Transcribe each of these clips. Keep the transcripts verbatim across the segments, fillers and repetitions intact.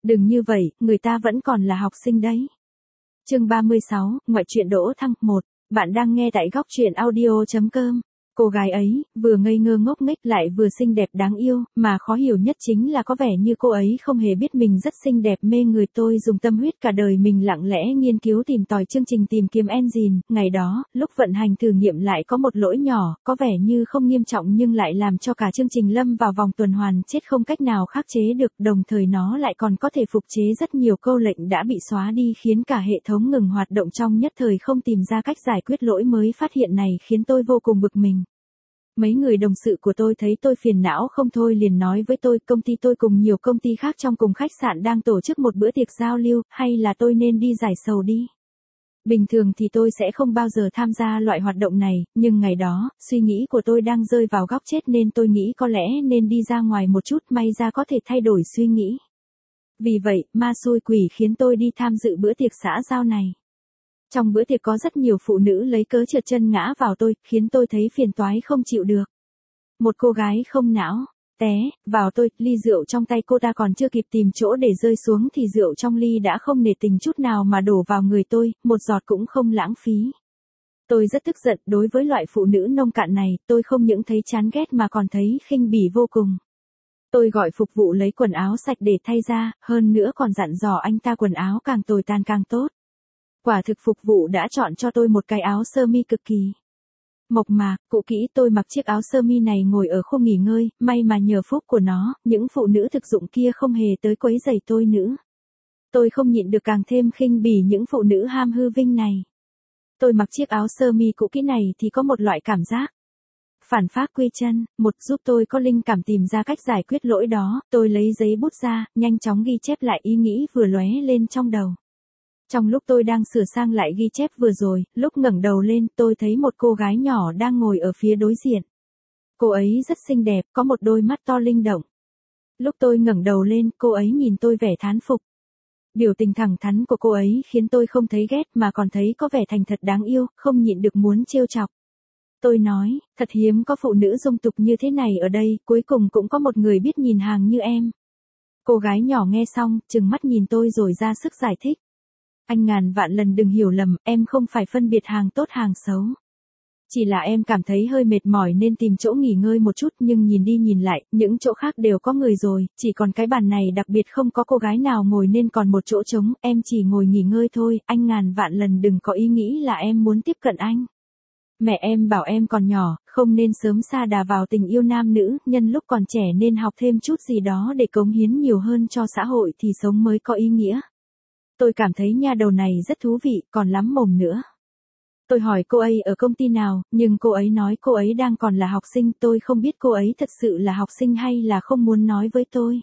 Đừng như vậy, người ta vẫn còn là học sinh đấy. Chương ba mươi sáu, ngoại truyện Đỗ Thăng. Một. Bạn đang nghe tại góc truyện audio chấm com. Cô gái ấy, vừa ngây ngơ ngốc nghếch lại vừa xinh đẹp đáng yêu, mà khó hiểu nhất chính là có vẻ như cô ấy không hề biết mình rất xinh đẹp mê người. Tôi dùng tâm huyết cả đời mình lặng lẽ nghiên cứu tìm tòi chương trình tìm kiếm engine. Ngày đó, lúc vận hành thử nghiệm lại có một lỗi nhỏ, có vẻ như không nghiêm trọng nhưng lại làm cho cả chương trình lâm vào vòng tuần hoàn chết không cách nào khắc chế được, đồng thời nó lại còn có thể phục chế rất nhiều câu lệnh đã bị xóa đi khiến cả hệ thống ngừng hoạt động trong nhất thời không tìm ra cách giải quyết lỗi mới phát hiện này khiến tôi vô cùng bực mình. Mấy người đồng sự của tôi thấy tôi phiền não không thôi liền nói với tôi công ty tôi cùng nhiều công ty khác trong cùng khách sạn đang tổ chức một bữa tiệc giao lưu, hay là tôi nên đi giải sầu đi. Bình thường thì tôi sẽ không bao giờ tham gia loại hoạt động này, nhưng ngày đó, suy nghĩ của tôi đang rơi vào góc chết nên tôi nghĩ có lẽ nên đi ra ngoài một chút, may ra có thể thay đổi suy nghĩ. Vì vậy, ma xui quỷ khiến tôi đi tham dự bữa tiệc xã giao này. Trong bữa tiệc có rất nhiều phụ nữ lấy cớ trượt chân ngã vào tôi, khiến tôi thấy phiền toái không chịu được. Một cô gái không não, té, vào tôi, ly rượu trong tay cô ta còn chưa kịp tìm chỗ để rơi xuống thì rượu trong ly đã không nể tình chút nào mà đổ vào người tôi, một giọt cũng không lãng phí. Tôi rất tức giận, đối với loại phụ nữ nông cạn này, tôi không những thấy chán ghét mà còn thấy khinh bỉ vô cùng. Tôi gọi phục vụ lấy quần áo sạch để thay ra, hơn nữa còn dặn dò anh ta quần áo càng tồi tàn càng tốt. Quả thực phục vụ đã chọn cho tôi một cái áo sơ mi cực kỳ mộc mạc, cũ kỹ. Tôi mặc chiếc áo sơ mi này ngồi ở khu nghỉ ngơi, may mà nhờ phúc của nó, những phụ nữ thực dụng kia không hề tới quấy rầy tôi nữa. Tôi không nhịn được càng thêm khinh bỉ những phụ nữ ham hư vinh này. Tôi mặc chiếc áo sơ mi cũ kỹ này thì có một loại cảm giác phản phác quy chân. Một, giúp tôi có linh cảm tìm ra cách giải quyết lỗi đó, tôi lấy giấy bút ra, nhanh chóng ghi chép lại ý nghĩ vừa lóe lên trong đầu. Trong lúc tôi đang sửa sang lại ghi chép vừa rồi, lúc ngẩng đầu lên tôi thấy một cô gái nhỏ đang ngồi ở phía đối diện. Cô ấy rất xinh đẹp, có một đôi mắt to linh động. Lúc tôi ngẩng đầu lên, cô ấy nhìn tôi vẻ thán phục. Biểu tình thẳng thắn của cô ấy khiến tôi không thấy ghét mà còn thấy có vẻ thành thật đáng yêu, không nhịn được muốn trêu chọc. Tôi nói, thật hiếm có phụ nữ dung tục như thế này ở đây, cuối cùng cũng có một người biết nhìn hàng như em. Cô gái nhỏ nghe xong, trừng mắt nhìn tôi rồi ra sức giải thích. Anh ngàn vạn lần đừng hiểu lầm, em không phải phân biệt hàng tốt hàng xấu. Chỉ là em cảm thấy hơi mệt mỏi nên tìm chỗ nghỉ ngơi một chút, nhưng nhìn đi nhìn lại, những chỗ khác đều có người rồi, chỉ còn cái bàn này đặc biệt không có cô gái nào ngồi nên còn một chỗ trống, em chỉ ngồi nghỉ ngơi thôi, anh ngàn vạn lần đừng có ý nghĩ là em muốn tiếp cận anh. Mẹ em bảo em còn nhỏ, không nên sớm sa đà vào tình yêu nam nữ, nhân lúc còn trẻ nên học thêm chút gì đó để cống hiến nhiều hơn cho xã hội thì sống mới có ý nghĩa. Tôi cảm thấy nha đầu này rất thú vị, còn lắm mồm nữa. Tôi hỏi cô ấy ở công ty nào, nhưng cô ấy nói cô ấy đang còn là học sinh, tôi không biết cô ấy thật sự là học sinh hay là không muốn nói với tôi.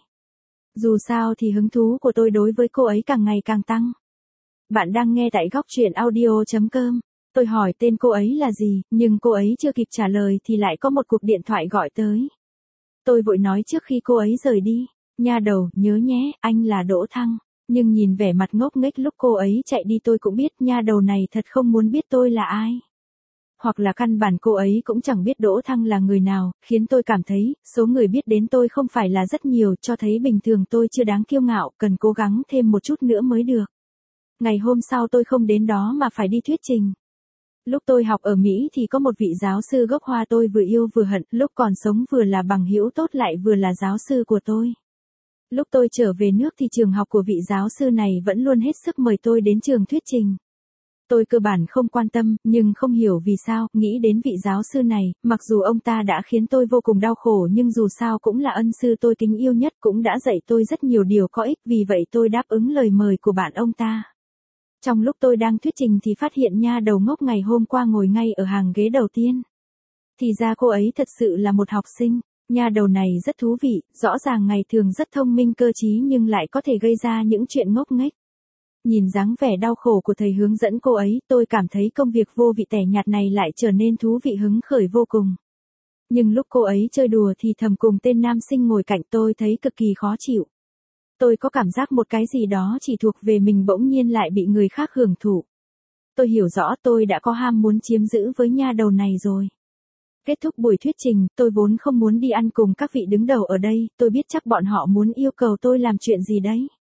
Dù sao thì hứng thú của tôi đối với cô ấy càng ngày càng tăng. Bạn đang nghe tại góc truyện audio chấm com. Tôi hỏi tên cô ấy là gì, nhưng cô ấy chưa kịp trả lời thì lại có một cuộc điện thoại gọi tới. Tôi vội nói trước khi cô ấy rời đi, nha đầu, nhớ nhé, anh là Đỗ Thăng. Nhưng nhìn vẻ mặt ngốc nghếch lúc cô ấy chạy đi tôi cũng biết nha đầu này thật không muốn biết tôi là ai. Hoặc là căn bản cô ấy cũng chẳng biết Đỗ Thăng là người nào, khiến tôi cảm thấy, số người biết đến tôi không phải là rất nhiều, cho thấy bình thường tôi chưa đáng kiêu ngạo, cần cố gắng thêm một chút nữa mới được. Ngày hôm sau tôi không đến đó mà phải đi thuyết trình. Lúc tôi học ở Mỹ thì có một vị giáo sư gốc Hoa tôi vừa yêu vừa hận, lúc còn sống vừa là bằng hữu tốt lại vừa là giáo sư của tôi. Lúc tôi trở về nước thì trường học của vị giáo sư này vẫn luôn hết sức mời tôi đến trường thuyết trình. Tôi cơ bản không quan tâm, nhưng không hiểu vì sao, nghĩ đến vị giáo sư này, mặc dù ông ta đã khiến tôi vô cùng đau khổ nhưng dù sao cũng là ân sư tôi kính yêu nhất, cũng đã dạy tôi rất nhiều điều có ích, vì vậy tôi đáp ứng lời mời của bạn ông ta. Trong lúc tôi đang thuyết trình thì phát hiện nha đầu ngốc ngày hôm qua ngồi ngay ở hàng ghế đầu tiên. Thì ra cô ấy thật sự là một học sinh. Nha đầu này rất thú vị, rõ ràng ngày thường rất thông minh cơ trí nhưng lại có thể gây ra những chuyện ngốc nghếch. Nhìn dáng vẻ đau khổ của thầy hướng dẫn cô ấy, tôi cảm thấy công việc vô vị tẻ nhạt này lại trở nên thú vị hứng khởi vô cùng. Nhưng lúc cô ấy chơi đùa thì thầm cùng tên nam sinh ngồi cạnh tôi thấy cực kỳ khó chịu. Tôi có cảm giác một cái gì đó chỉ thuộc về mình bỗng nhiên lại bị người khác hưởng thụ. Tôi hiểu rõ tôi đã có ham muốn chiếm giữ với nha đầu này rồi. Kết thúc buổi thuyết trình, tôi vốn không muốn đi ăn cùng các vị đứng đầu ở đây, tôi biết chắc bọn họ muốn yêu cầu tôi làm chuyện gì đấy.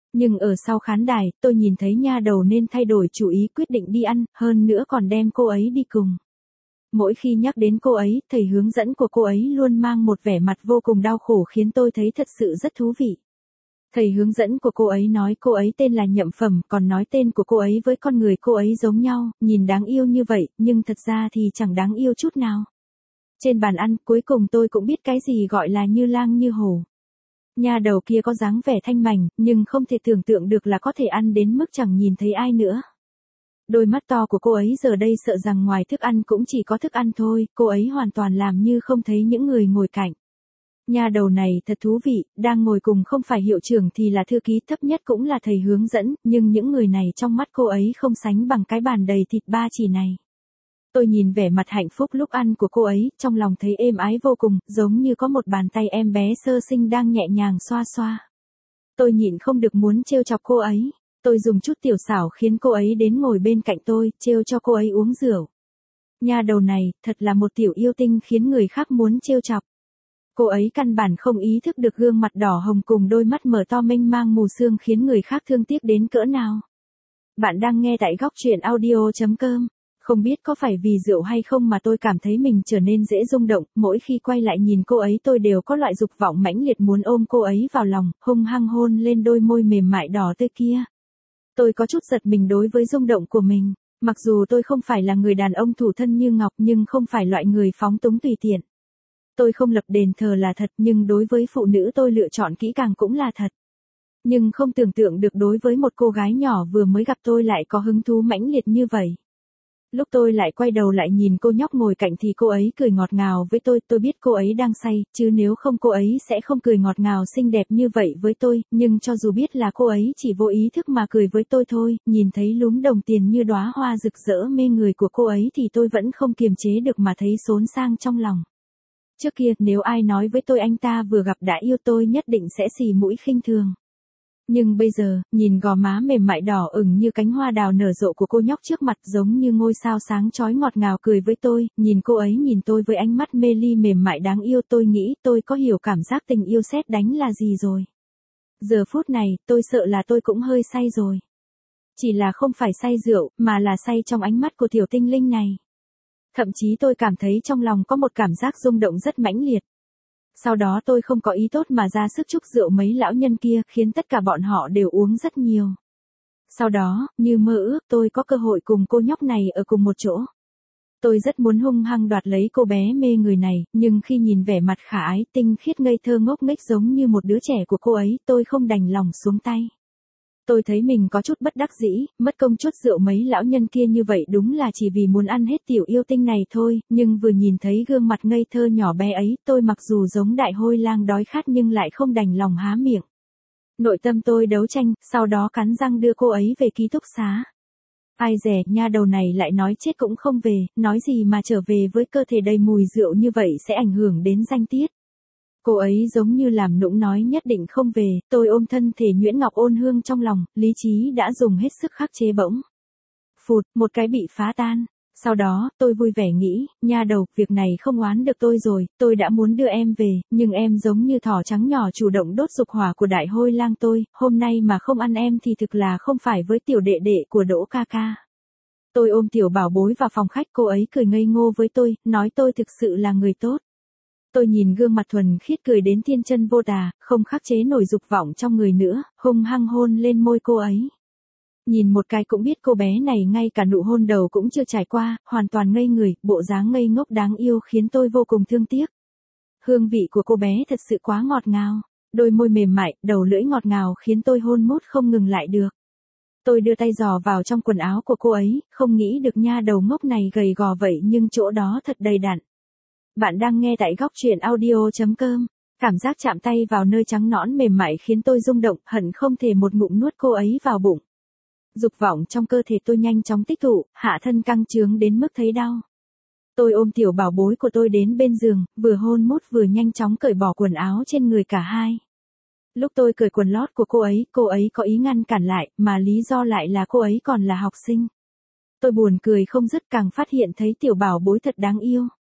Nhưng ở sau khán đài, tôi nhìn thấy nha đầu nên thay đổi chủ ý quyết định đi ăn, hơn nữa còn đem cô ấy đi cùng. Mỗi khi nhắc đến cô ấy, thầy hướng dẫn của cô ấy luôn mang một vẻ mặt vô cùng đau khổ khiến tôi thấy thật sự rất thú vị. Thầy hướng dẫn của cô ấy nói cô ấy tên là Nhậm Phẩm, còn nói tên của cô ấy với con người cô ấy giống nhau, nhìn đáng yêu như vậy, nhưng thật ra thì chẳng đáng yêu chút nào. Trên bàn ăn, cuối cùng tôi cũng biết cái gì gọi là như lang như hổ. Nha đầu kia có dáng vẻ thanh mảnh, nhưng không thể tưởng tượng được là có thể ăn đến mức chẳng nhìn thấy ai nữa. Đôi mắt to của cô ấy giờ đây sợ rằng ngoài thức ăn cũng chỉ có thức ăn thôi, cô ấy hoàn toàn làm như không thấy những người ngồi cạnh. Nha đầu này thật thú vị, đang ngồi cùng không phải hiệu trưởng thì là thư ký, thấp nhất cũng là thầy hướng dẫn, nhưng những người này trong mắt cô ấy không sánh bằng cái bàn đầy thịt ba chỉ này. Tôi nhìn vẻ mặt hạnh phúc lúc ăn của cô ấy, trong lòng thấy êm ái vô cùng, giống như có một bàn tay em bé sơ sinh đang nhẹ nhàng xoa xoa. Tôi nhịn không được muốn trêu chọc cô ấy. Tôi dùng chút tiểu xảo khiến cô ấy đến ngồi bên cạnh tôi, trêu cho cô ấy uống rượu. Nha đầu này, thật là một tiểu yêu tinh khiến người khác muốn trêu chọc. Cô ấy căn bản không ý thức được gương mặt đỏ hồng cùng đôi mắt mở to mênh mang mù sương khiến người khác thương tiếc đến cỡ nào. Bạn đang nghe tại góc truyện audio chấm com. Không biết có phải vì rượu hay không mà tôi cảm thấy mình trở nên dễ rung động, mỗi khi quay lại nhìn cô ấy tôi đều có loại dục vọng mãnh liệt muốn ôm cô ấy vào lòng, hung hăng hôn lên đôi môi mềm mại đỏ tươi kia. Tôi có chút giật mình đối với rung động của mình, mặc dù tôi không phải là người đàn ông thủ thân như ngọc nhưng không phải loại người phóng túng tùy tiện. Tôi không lập đền thờ là thật nhưng đối với phụ nữ tôi lựa chọn kỹ càng cũng là thật. Nhưng không tưởng tượng được đối với một cô gái nhỏ vừa mới gặp tôi lại có hứng thú mãnh liệt như vậy. Lúc tôi lại quay đầu lại nhìn cô nhóc ngồi cạnh thì cô ấy cười ngọt ngào với tôi, tôi biết cô ấy đang say, chứ nếu không cô ấy sẽ không cười ngọt ngào xinh đẹp như vậy với tôi, nhưng cho dù biết là cô ấy chỉ vô ý thức mà cười với tôi thôi, nhìn thấy lúm đồng tiền như đóa hoa rực rỡ mê người của cô ấy thì tôi vẫn không kiềm chế được mà thấy xốn sang trong lòng. Trước kia, nếu ai nói với tôi anh ta vừa gặp đã yêu tôi nhất định sẽ xì mũi khinh thường. Nhưng bây giờ, nhìn gò má mềm mại đỏ ửng như cánh hoa đào nở rộ của cô nhóc trước mặt giống như ngôi sao sáng chói ngọt ngào cười với tôi, nhìn cô ấy nhìn tôi với ánh mắt mê ly mềm mại đáng yêu tôi nghĩ tôi có hiểu cảm giác tình yêu sét đánh là gì rồi. Giờ phút này, tôi sợ là tôi cũng hơi say rồi. Chỉ là không phải say rượu, mà là say trong ánh mắt của tiểu tinh linh này. Thậm chí tôi cảm thấy trong lòng có một cảm giác rung động rất mãnh liệt. Sau đó tôi không có ý tốt mà ra sức chúc rượu mấy lão nhân kia khiến tất cả bọn họ đều uống rất nhiều. Sau đó, như mơ ước tôi có cơ hội cùng cô nhóc này ở cùng một chỗ. Tôi rất muốn hung hăng đoạt lấy cô bé mê người này, nhưng khi nhìn vẻ mặt khả ái tinh khiết ngây thơ ngốc nghếch giống như một đứa trẻ của cô ấy tôi không đành lòng xuống tay. Tôi thấy mình có chút bất đắc dĩ, mất công chút rượu mấy lão nhân kia như vậy đúng là chỉ vì muốn ăn hết tiểu yêu tinh này thôi, nhưng vừa nhìn thấy gương mặt ngây thơ nhỏ bé ấy, tôi mặc dù giống đại hôi lang đói khát nhưng lại không đành lòng há miệng. Nội tâm tôi đấu tranh, sau đó cắn răng đưa cô ấy về ký túc xá. Ai dè, nha đầu này lại nói chết cũng không về, nói gì mà trở về với cơ thể đầy mùi rượu như vậy sẽ ảnh hưởng đến danh tiết. Cô ấy giống như làm nũng nói nhất định không về, tôi ôm thân thể nhuyễn ngọc ôn hương trong lòng, lý trí đã dùng hết sức khắc chế bỗng. Phụt, một cái bị phá tan. Sau đó, tôi vui vẻ nghĩ, nha đầu, việc này không oán được tôi rồi, tôi đã muốn đưa em về, nhưng em giống như thỏ trắng nhỏ chủ động đốt dục hỏa của đại hôi lang tôi, hôm nay mà không ăn em thì thực là không phải với tiểu đệ đệ của Đỗ ca ca. Tôi ôm tiểu bảo bối vào phòng khách, cô ấy cười ngây ngô với tôi, nói tôi thực sự là người tốt. Tôi nhìn gương mặt thuần khiết cười đến thiên chân vô tà, không khắc chế nổi dục vọng trong người nữa, hung hăng hôn lên môi cô ấy. Nhìn một cái cũng biết cô bé này ngay cả nụ hôn đầu cũng chưa trải qua, hoàn toàn ngây người, bộ dáng ngây ngốc đáng yêu khiến tôi vô cùng thương tiếc. Hương vị của cô bé thật sự quá ngọt ngào, đôi môi mềm mại, đầu lưỡi ngọt ngào khiến tôi hôn mút không ngừng lại được. Tôi đưa tay dò vào trong quần áo của cô ấy, không nghĩ được nha đầu ngốc này gầy gò vậy nhưng chỗ đó thật đầy đặn. Bạn đang nghe tại góc truyện audio chấm com. Cảm giác chạm tay vào nơi trắng nõn mềm mại khiến tôi rung động, hận không thể một ngụm nuốt cô ấy vào bụng. Dục vọng trong cơ thể tôi nhanh chóng tích tụ, hạ thân căng trướng đến mức thấy đau. Tôi ôm tiểu bảo bối của tôi đến bên giường, vừa hôn mút vừa nhanh chóng cởi bỏ quần áo trên người cả hai. Lúc tôi cởi quần lót của cô ấy, cô ấy có ý ngăn cản lại, mà lý do lại là cô ấy còn là học sinh. Tôi buồn cười không dứt càng phát hiện thấy tiểu bảo bối thật đáng yêu.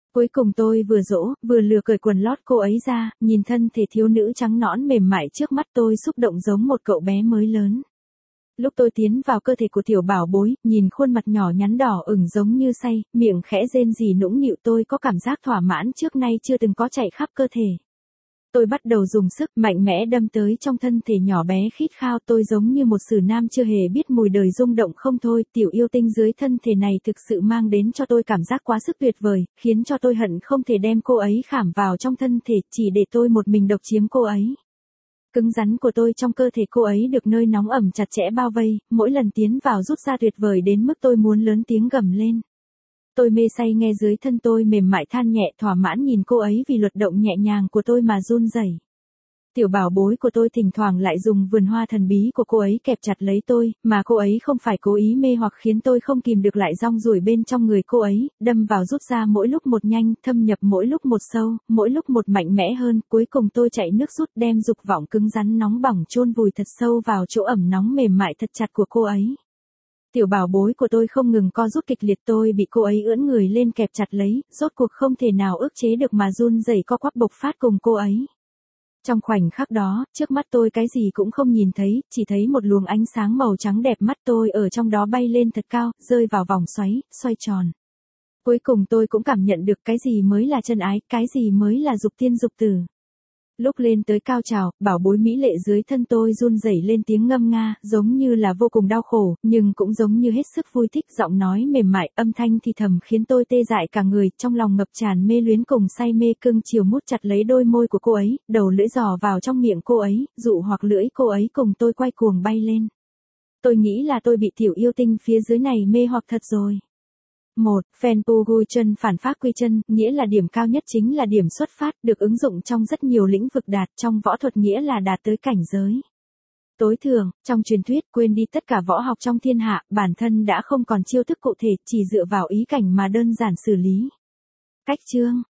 Cuối cùng tôi vừa dỗ, vừa lừa cởi quần lót cô ấy ra, nhìn thân thể thiếu nữ trắng nõn mềm mại trước mắt tôi xúc động giống một cậu bé mới lớn. Lúc tôi tiến vào cơ thể của tiểu bảo bối, nhìn khuôn mặt nhỏ nhắn đỏ ửng giống như say, miệng khẽ rên rỉ nũng nịu, tôi có cảm giác thỏa mãn trước nay chưa từng có chạy khắp cơ thể. Tôi bắt đầu dùng sức mạnh mẽ đâm tới trong thân thể nhỏ bé khít khao, tôi giống như một sử nam chưa hề biết mùi đời rung động không thôi, tiểu yêu tinh dưới thân thể này thực sự mang đến cho tôi cảm giác quá sức tuyệt vời, khiến cho tôi hận không thể đem cô ấy khảm vào trong thân thể, chỉ để tôi một mình độc chiếm cô ấy. Cứng rắn của tôi trong cơ thể cô ấy được nơi nóng ẩm chặt chẽ bao vây, mỗi lần tiến vào rút ra tuyệt vời đến mức tôi muốn lớn tiếng gầm lên. Tôi mê say nghe dưới thân tôi mềm mại than nhẹ, thỏa mãn nhìn cô ấy vì luật động nhẹ nhàng của tôi mà run rẩy. Tiểu bảo bối của tôi thỉnh thoảng lại dùng vườn hoa thần bí của cô ấy kẹp chặt lấy tôi, mà cô ấy không phải cố ý mê hoặc khiến tôi không kìm được lại rong ruổi bên trong người cô ấy, đâm vào rút ra mỗi lúc một nhanh, thâm nhập mỗi lúc một sâu, mỗi lúc một mạnh mẽ hơn, cuối cùng tôi chạy nước rút đem dục vọng cứng rắn nóng bỏng chôn vùi thật sâu vào chỗ ẩm nóng mềm mại thật chặt của cô ấy. Tiểu bảo bối của tôi không ngừng co rút kịch liệt, tôi bị cô ấy ưỡn người lên kẹp chặt lấy, rốt cuộc không thể nào ức chế được mà run rẩy co quắp bộc phát cùng cô ấy. Trong khoảnh khắc đó, trước mắt tôi cái gì cũng không nhìn thấy, chỉ thấy một luồng ánh sáng màu trắng đẹp, mắt tôi ở trong đó bay lên thật cao, rơi vào vòng xoáy, xoay tròn. Cuối cùng tôi cũng cảm nhận được cái gì mới là chân ái, cái gì mới là dục tiên dục tử. Lúc lên tới cao trào, bảo bối mỹ lệ dưới thân tôi run rẩy lên tiếng ngâm nga, giống như là vô cùng đau khổ, nhưng cũng giống như hết sức vui thích, giọng nói mềm mại, âm thanh thì thầm khiến tôi tê dại cả người, trong lòng ngập tràn mê luyến cùng say mê, cưng chiều mút chặt lấy đôi môi của cô ấy, đầu lưỡi giò vào trong miệng cô ấy, dụ hoặc lưỡi cô ấy cùng tôi quay cuồng bay lên. Tôi nghĩ là tôi bị tiểu yêu tinh phía dưới này mê hoặc thật rồi. một. Fanpu chân phản phát quy chân, nghĩa là điểm cao nhất chính là điểm xuất phát, được ứng dụng trong rất nhiều lĩnh vực, đạt trong võ thuật nghĩa là đạt tới cảnh giới tối thượng. Trong truyền thuyết, quên đi tất cả võ học trong thiên hạ, bản thân đã không còn chiêu thức cụ thể, chỉ dựa vào ý cảnh mà đơn giản xử lý. Cách chương